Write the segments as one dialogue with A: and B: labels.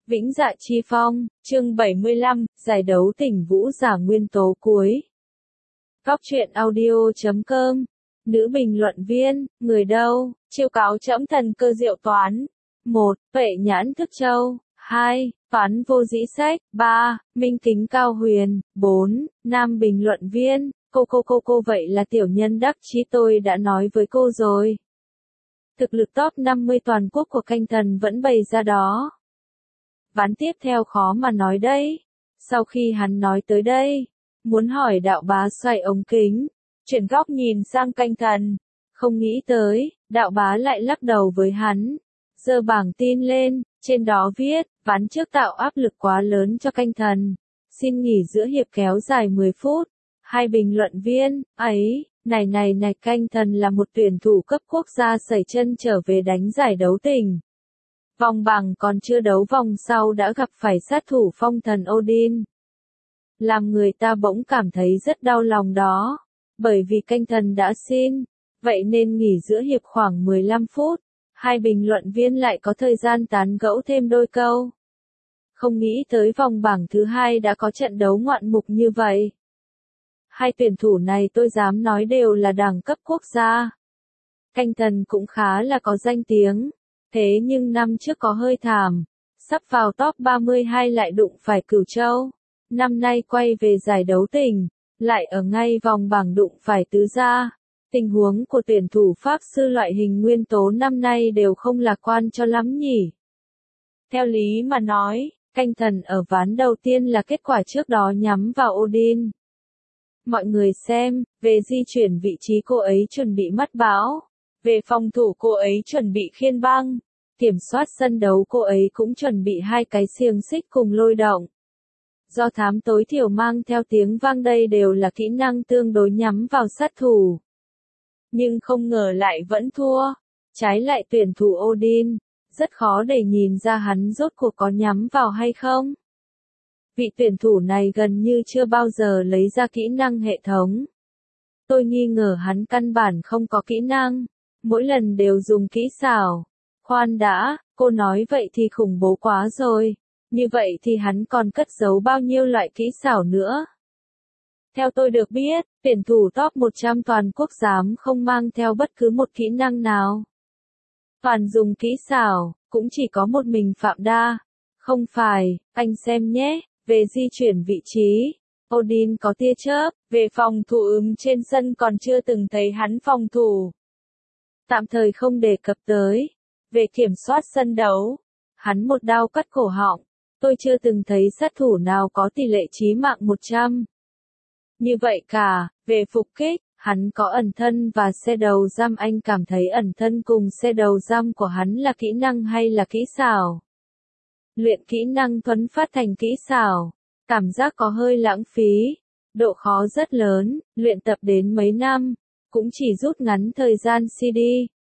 A: Vĩnh Dạ Chi Phong, chương 75, giải đấu tỉnh Vũ giả nguyên tố cuối. Góc truyện audio.com. Nữ bình luận viên, người đâu, chiêu cáo trẫm thần cơ diệu toán. 1. Vệ nhãn thức châu. 2. Toán vô dĩ sách. 3. Minh kính cao huyền. 4. Nam bình luận viên, cô vậy là tiểu nhân đắc chí tôi đã nói với cô rồi. Thực lực top 50 toàn quốc của canh thần vẫn bày ra đó. Ván tiếp theo khó mà nói đấy. Sau khi hắn nói tới đây, muốn hỏi đạo bá xoay ống kính, chuyển góc nhìn sang canh thần. Không nghĩ tới, đạo bá lại lắc đầu với hắn. Giơ bảng tin lên, trên đó viết, ván trước tạo áp lực quá lớn cho canh thần. Xin nghỉ giữa hiệp kéo dài 10 phút. Hai bình luận viên, ấy, này canh thần là một tuyển thủ cấp quốc gia sẩy chân trở về đánh giải đấu tỉnh. Vòng bảng còn chưa đấu vòng sau đã gặp phải sát thủ phong thần Odin. Làm người ta bỗng cảm thấy rất đau lòng đó. Bởi vì canh thần đã xin, vậy nên nghỉ giữa hiệp khoảng 15 phút. Hai bình luận viên lại có thời gian tán gẫu thêm đôi câu. Không nghĩ tới vòng bảng thứ hai đã có trận đấu ngoạn mục như vậy. Hai tuyển thủ này tôi dám nói đều là đẳng cấp quốc gia. Canh thần cũng khá là có danh tiếng. Thế nhưng năm trước có hơi thảm, sắp vào top 32 lại đụng phải Cửu Châu. Năm nay quay về giải đấu tỉnh, lại ở ngay vòng bảng đụng phải tứ gia. Tình huống của tuyển thủ Pháp sư loại hình nguyên tố năm nay đều không lạc quan cho lắm nhỉ. Theo lý mà nói, canh thần ở ván đầu tiên là kết quả trước đó nhắm vào Odin. Mọi người xem, về di chuyển vị trí cô ấy chuẩn bị mắt bão. Về phòng thủ cô ấy chuẩn bị khiên băng, kiểm soát sân đấu cô ấy cũng chuẩn bị hai cái xiềng xích cùng lôi động. Do thám tối thiểu mang theo tiếng vang đây đều là kỹ năng tương đối nhắm vào sát thủ. Nhưng không ngờ lại vẫn thua. Trái lại tuyển thủ Odin, rất khó để nhìn ra hắn rốt cuộc có nhắm vào hay không. Vị tuyển thủ này gần như chưa bao giờ lấy ra kỹ năng hệ thống. Tôi nghi ngờ hắn căn bản không có kỹ năng. Mỗi lần đều dùng kỹ xảo. Khoan đã, cô nói vậy thì khủng bố quá rồi. Như vậy thì hắn còn cất giấu bao nhiêu loại kỹ xảo nữa? Theo tôi được biết, tuyển thủ top 100 toàn quốc dám không mang theo bất cứ một kỹ năng nào. Toàn dùng kỹ xảo, cũng chỉ có một mình Phạm Đa. Không phải, anh xem nhé, về di chuyển vị trí. Odin có tia chớp, về phòng thủ trên sân còn chưa từng thấy hắn phòng thủ. Tạm thời không đề cập tới. Về kiểm soát sân đấu, hắn một đao cắt cổ họng. Tôi chưa từng thấy sát thủ nào có tỷ lệ chí mạng 100. Như vậy cả, về phục kích, hắn có ẩn thân và xe đầu giam. Anh cảm thấy ẩn thân cùng xe đầu giam của hắn là kỹ năng hay là kỹ xảo? Luyện kỹ năng thuấn phát thành kỹ xảo, cảm giác có hơi lãng phí. Độ khó rất lớn, luyện tập đến mấy năm, cũng chỉ rút ngắn thời gian CD.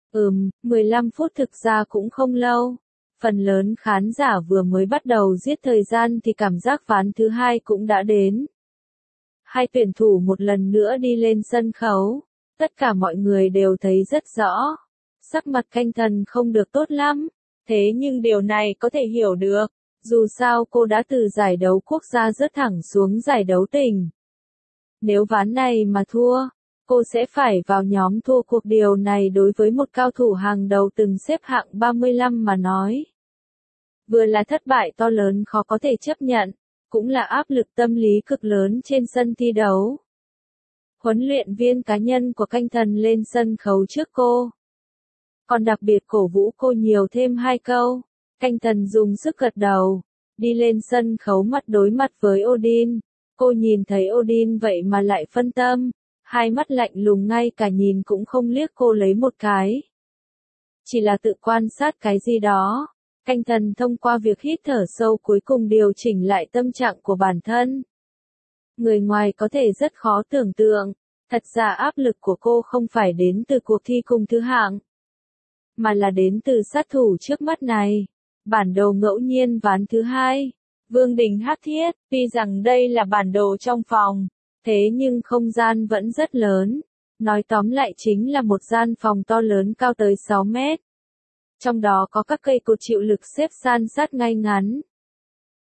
A: 15 phút thực ra cũng không lâu. Phần lớn khán giả vừa mới bắt đầu giết thời gian thì cảm giác ván thứ hai cũng đã đến. Hai tuyển thủ một lần nữa đi lên sân khấu. Tất cả mọi người đều thấy rất rõ. Sắc mặt canh thần không được tốt lắm. Thế nhưng điều này có thể hiểu được. Dù sao cô đã từ giải đấu quốc gia rớt thẳng xuống giải đấu tỉnh. Nếu ván này mà thua, cô sẽ phải vào nhóm thua cuộc. Điều này đối với một cao thủ hàng đầu từng xếp hạng 35 mà nói. Vừa là thất bại to lớn khó có thể chấp nhận, cũng là áp lực tâm lý cực lớn trên sân thi đấu. Huấn luyện viên cá nhân của canh thần lên sân khấu trước cô. Còn đặc biệt cổ vũ cô nhiều thêm 2 câu. Canh thần dùng sức gật đầu, đi lên sân khấu mặt đối mặt với Odin. Cô nhìn thấy Odin vậy mà lại phân tâm. Hai mắt lạnh lùng ngay cả nhìn cũng không liếc cô lấy một cái. Chỉ là tự quan sát cái gì đó. Canh thần thông qua việc hít thở sâu cuối cùng điều chỉnh lại tâm trạng của bản thân. Người ngoài có thể rất khó tưởng tượng. Thật ra áp lực của cô không phải đến từ cuộc thi cùng thứ hạng, mà là đến từ sát thủ trước mắt này. Bản đồ ngẫu nhiên ván thứ hai. Vương Đình Hắc Thiết, tuy rằng đây là bản đồ trong phòng. Thế nhưng không gian vẫn rất lớn. Nói tóm lại chính là một gian phòng to lớn cao tới 6 mét. Trong đó có các cây cột chịu lực xếp san sát ngay ngắn.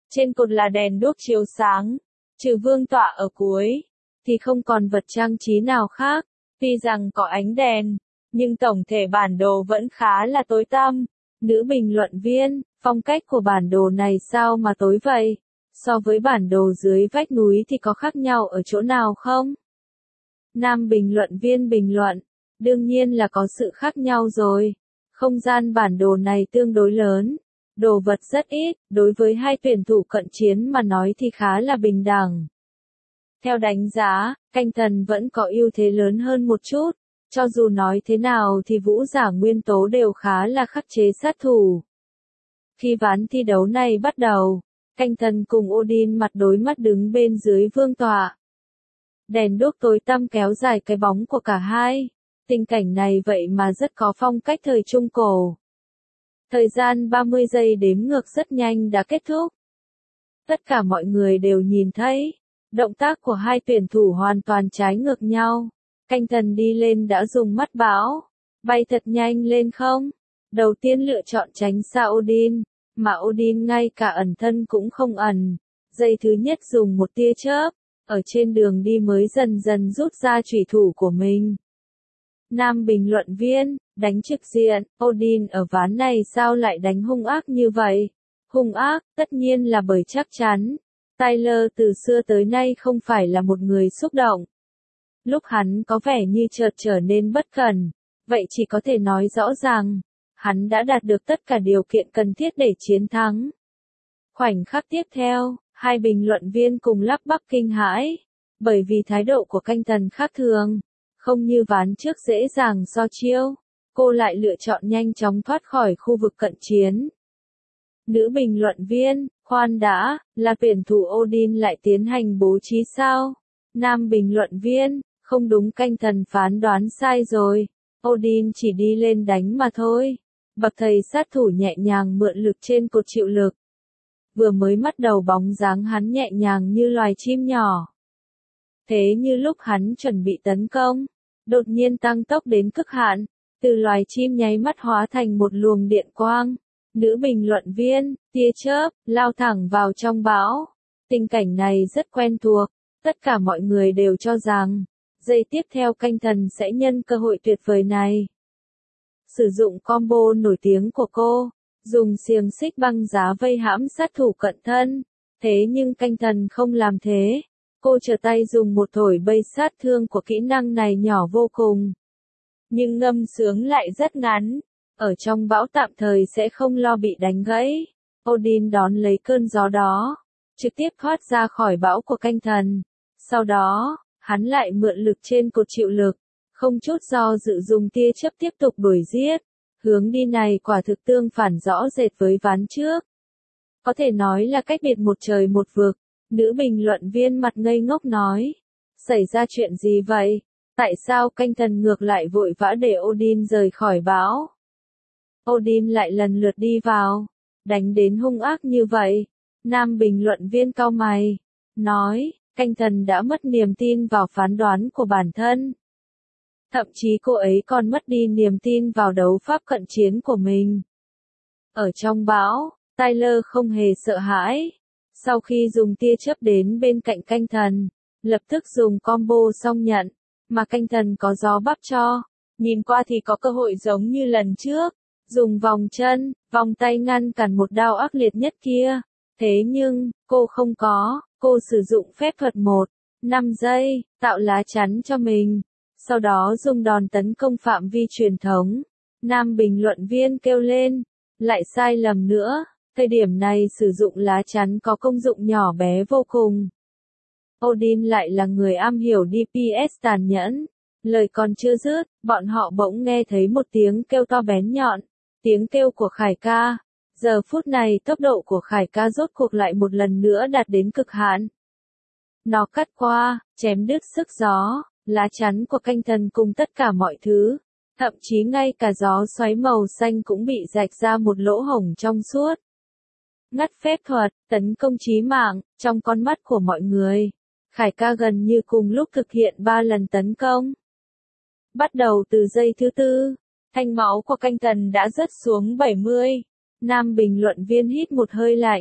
A: Trên cột là đèn đuốc chiếu sáng, trừ vương tọa ở cuối, thì không còn vật trang trí nào khác. Tuy rằng có ánh đèn, nhưng tổng thể bản đồ vẫn khá là tối tăm. Nữ bình luận viên, phong cách của bản đồ này sao mà tối vậy? So với bản đồ dưới vách núi thì có khác nhau ở chỗ nào không? Nam bình luận viên bình luận, đương nhiên là có sự khác nhau rồi. Không gian bản đồ này tương đối lớn, đồ vật rất ít, đối với hai tuyển thủ cận chiến mà nói thì khá là bình đẳng. Theo đánh giá, canh thần vẫn có ưu thế lớn hơn một chút, cho dù nói thế nào thì vũ giả nguyên tố đều khá là khắc chế sát thủ. Khi ván thi đấu này bắt đầu, canh thần cùng Odin mặt đối mắt đứng bên dưới vương tọa. Đèn đuốc tối tăm kéo dài cái bóng của cả hai. Tình cảnh này vậy mà rất có phong cách thời Trung Cổ. Thời gian 30 giây đếm ngược rất nhanh đã kết thúc. Tất cả mọi người đều nhìn thấy, động tác của hai tuyển thủ hoàn toàn trái ngược nhau. Canh thần đi lên đã dùng mắt bão, bay thật nhanh lên không. Đầu tiên lựa chọn tránh xa Odin, mà Odin ngay cả ẩn thân cũng không ẩn. Giây thứ nhất dùng một tia chớp, ở trên đường đi mới dần dần rút ra chủy thủ của mình. Nam bình luận viên, đánh trực diện, Odin ở ván này sao lại đánh hung ác như vậy? Hung ác, tất nhiên là bởi chắc chắn. Tyler từ xưa tới nay không phải là một người xúc động. Lúc hắn có vẻ như chợt trở nên bất cẩn, vậy chỉ có thể nói rõ ràng, hắn đã đạt được tất cả điều kiện cần thiết để chiến thắng. Khoảnh khắc tiếp theo, hai bình luận viên cùng lắp bắp kinh hãi, bởi vì thái độ của canh thần khác thường. Không như ván trước dễ dàng so chiêu, cô lại lựa chọn nhanh chóng thoát khỏi khu vực cận chiến. Nữ bình luận viên, khoan đã, là tuyển thủ Odin lại tiến hành bố trí sao? Nam bình luận viên, không đúng, canh thần phán đoán sai rồi. Odin chỉ đi lên đánh mà thôi. Bậc thầy sát thủ nhẹ nhàng mượn lực trên cột chịu lực. Vừa mới bắt đầu bóng dáng hắn nhẹ nhàng như loài chim nhỏ. Thế như lúc hắn chuẩn bị tấn công, đột nhiên tăng tốc đến cực hạn, từ loài chim nháy mắt hóa thành một luồng điện quang. Nữ bình luận viên, tia chớp, lao thẳng vào trong bão. Tình cảnh này rất quen thuộc, tất cả mọi người đều cho rằng, giây tiếp theo canh thần sẽ nhân cơ hội tuyệt vời này. Sử dụng combo nổi tiếng của cô, dùng xiềng xích băng giá vây hãm sát thủ cận thân. Thế nhưng canh thần không làm thế. Cô trở tay dùng một thổi bay sát thương của kỹ năng này nhỏ vô cùng. Nhưng ngâm sướng lại rất ngắn. Ở trong bão tạm thời sẽ không lo bị đánh gãy. Odin đón lấy cơn gió đó, trực tiếp thoát ra khỏi bão của canh thần. Sau đó, hắn lại mượn lực trên cột chịu lực, không chút do dự dùng tia chớp tiếp tục đuổi giết. Hướng đi này quả thực tương phản rõ rệt với ván trước. Có thể nói là cách biệt một trời một vực. Nữ bình luận viên mặt ngây ngốc nói. Xảy ra chuyện gì vậy? Tại sao canh thần ngược lại vội vã để Odin rời khỏi bão? Odin lại lần lượt đi vào, đánh đến hung ác như vậy. Nam bình luận viên cau mày, nói, canh thần đã mất niềm tin vào phán đoán của bản thân. Thậm chí cô ấy còn mất đi niềm tin vào đấu pháp cận chiến của mình. Ở trong bão, Tyler không hề sợ hãi. Sau khi dùng tia chớp đến bên cạnh canh thần, lập tức dùng combo xong nhận, mà canh thần có gió bắp cho. Nhìn qua thì có cơ hội giống như lần trước, dùng vòng chân, vòng tay ngăn cản một đao ác liệt nhất kia. Thế nhưng, cô không có, cô sử dụng phép thuật 1-5 giây, tạo lá chắn cho mình. Sau đó dùng đòn tấn công phạm vi truyền thống. Nam bình luận viên kêu lên, lại sai lầm nữa. Thời điểm này sử dụng lá chắn có công dụng nhỏ bé vô cùng. Odin lại là người am hiểu DPS tàn nhẫn. Lời còn chưa dứt, bọn họ bỗng nghe thấy một tiếng kêu to bén nhọn. Tiếng kêu của Khải ca. Giờ phút này tốc độ của Khải ca rốt cuộc lại một lần nữa đạt đến cực hạn. Nó cắt qua, chém đứt sức gió, lá chắn của canh thần cùng tất cả mọi thứ. Thậm chí ngay cả gió xoáy màu xanh cũng bị rạch ra một lỗ hổng trong suốt. Ngắt phép thuật, tấn công chí mạng, trong con mắt của mọi người. Khải ca gần như cùng lúc thực hiện 3 lần tấn công. Bắt đầu từ giây thứ 4, thanh máu của canh thần đã rớt xuống 70. Nam bình luận viên hít một hơi lạnh.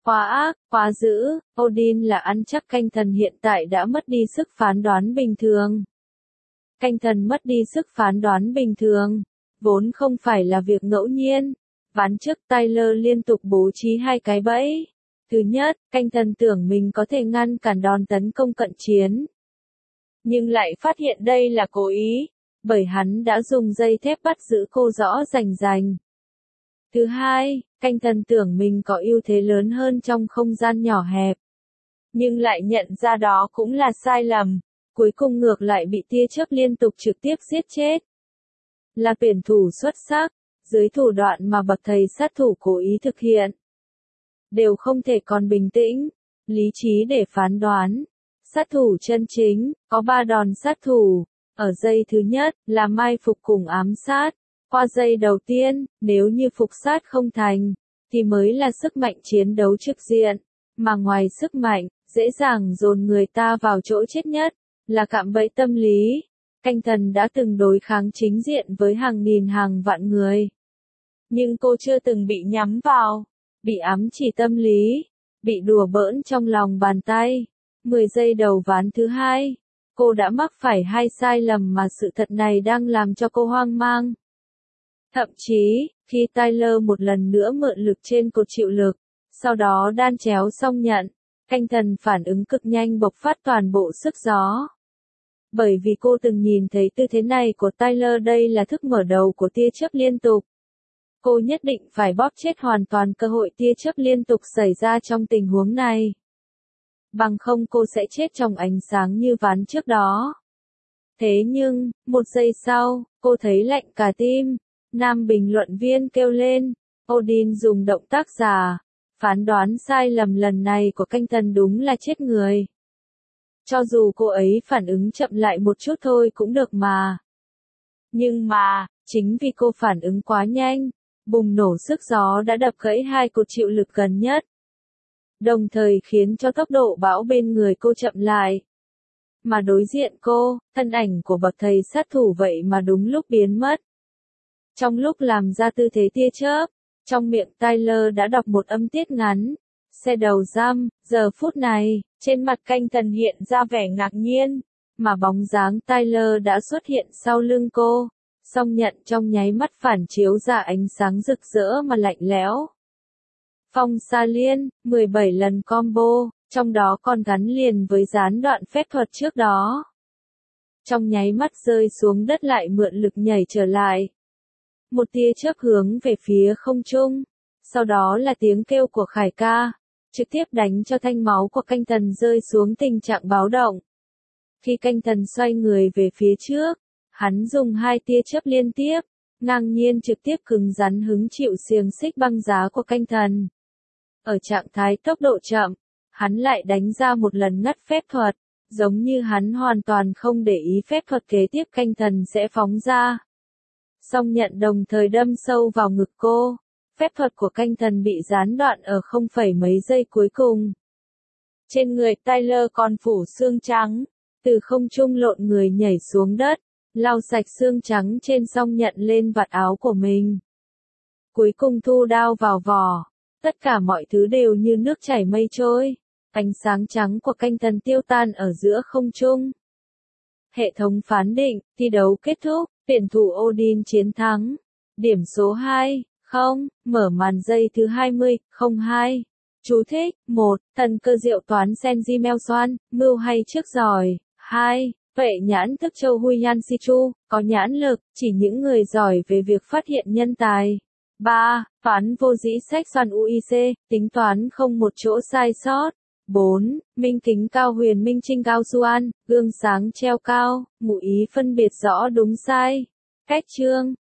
A: Quá ác, quá dữ, Odin là ăn chắc canh thần hiện tại đã mất đi sức phán đoán bình thường. Canh thần mất đi sức phán đoán bình thường, vốn không phải là việc ngẫu nhiên. Ván trước Tyler liên tục bố trí hai cái bẫy. Thứ nhất, canh thần tưởng mình có thể ngăn cản đòn tấn công cận chiến. Nhưng lại phát hiện đây là cố ý, bởi hắn đã dùng dây thép bắt giữ cô rõ rành rành. Thứ hai, canh thần tưởng mình có ưu thế lớn hơn trong không gian nhỏ hẹp. Nhưng lại nhận ra đó cũng là sai lầm, cuối cùng ngược lại bị tia chớp liên tục trực tiếp giết chết. Là tuyển thủ xuất sắc, dưới thủ đoạn mà bậc thầy sát thủ cố ý thực hiện. Đều không thể còn bình tĩnh, lý trí để phán đoán. Sát thủ chân chính, có 3 đòn sát thủ. Ở giây thứ nhất, là mai phục cùng ám sát. Qua giây đầu tiên, nếu như phục sát không thành, thì mới là sức mạnh chiến đấu trực diện. Mà ngoài sức mạnh, dễ dàng dồn người ta vào chỗ chết nhất, là cạm bẫy tâm lý. Canh thần đã từng đối kháng chính diện với hàng nghìn hàng vạn người. Nhưng cô chưa từng bị nhắm vào, bị ám chỉ tâm lý, bị đùa bỡn trong lòng bàn tay. 10 giây đầu ván thứ hai, cô đã mắc phải 2 sai lầm mà sự thật này đang làm cho cô hoang mang. Thậm chí, khi Tyler một lần nữa mượn lực trên cột chịu lực, sau đó đan chéo xong nhận, canh thần phản ứng cực nhanh bộc phát toàn bộ sức gió. Bởi vì cô từng nhìn thấy tư thế này của Tyler, đây là thức mở đầu của tia chớp liên tục. Cô nhất định phải bóp chết hoàn toàn cơ hội tia chớp liên tục xảy ra trong tình huống này. Bằng không cô sẽ chết trong ánh sáng như ván trước đó. Thế nhưng, 1 giây sau, cô thấy lạnh cả tim. Nam bình luận viên kêu lên, Odin dùng động tác giả. Phán đoán sai lầm lần này của canh thần đúng là chết người. Cho dù cô ấy phản ứng chậm lại một chút thôi cũng được mà. Nhưng mà, chính vì cô phản ứng quá nhanh, bùng nổ sức gió đã đập gãy 2 cột chịu lực gần nhất. Đồng thời khiến cho tốc độ bão bên người cô chậm lại. Mà đối diện cô, thân ảnh của bậc thầy sát thủ vậy mà đúng lúc biến mất. Trong lúc làm ra tư thế tia chớp, trong miệng Tyler đã đọc một âm tiết ngắn. Xe đầu giam, giờ phút này, trên mặt canh thần hiện ra vẻ ngạc nhiên, mà bóng dáng Tyler đã xuất hiện sau lưng cô. Song nhận trong nháy mắt phản chiếu ra ánh sáng rực rỡ mà lạnh lẽo. Phong sa liên, 17 lần combo, trong đó còn gắn liền với gián đoạn phép thuật trước đó. Trong nháy mắt rơi xuống đất lại mượn lực nhảy trở lại. Một tia chớp hướng về phía không trung, sau đó là tiếng kêu của Khải ca, trực tiếp đánh cho thanh máu của canh thần rơi xuống tình trạng báo động. Khi canh thần xoay người về phía trước, hắn dùng 2 tia chớp liên tiếp, ngang nhiên trực tiếp cứng rắn hứng chịu xiềng xích băng giá của canh thần. Ở trạng thái tốc độ chậm, hắn lại đánh ra một lần ngắt phép thuật, giống như hắn hoàn toàn không để ý phép thuật kế tiếp canh thần sẽ phóng ra. Song nhận đồng thời đâm sâu vào ngực cô, phép thuật của canh thần bị gián đoạn ở không phẩy mấy giây cuối cùng. Trên người Tyler còn phủ xương trắng, từ không trung lộn người nhảy xuống đất, lau sạch xương trắng trên song nhận lên vạt áo của mình. Cuối cùng thu đao vào vỏ, tất cả mọi thứ đều như nước chảy mây trôi, ánh sáng trắng của canh thần tiêu tan ở giữa không trung. Hệ thống phán định, thi đấu kết thúc, tuyển thủ Odin chiến thắng. Điểm số 2, 0, mở màn giây thứ 20, 02. Chú thích, 1, thần cơ diệu toán Senji Melsoan, mưu hay trước giỏi. 2, vệ nhãn thức châu Huy Yan Si Chu, có nhãn lực, chỉ những người giỏi về việc phát hiện nhân tài. 3, toán vô dĩ sách Soan UIC, tính toán không một chỗ sai sót. 4. Minh kính cao huyền minh trinh cao Suan, gương sáng treo cao, ngụ ý phân biệt rõ đúng sai. Cách chương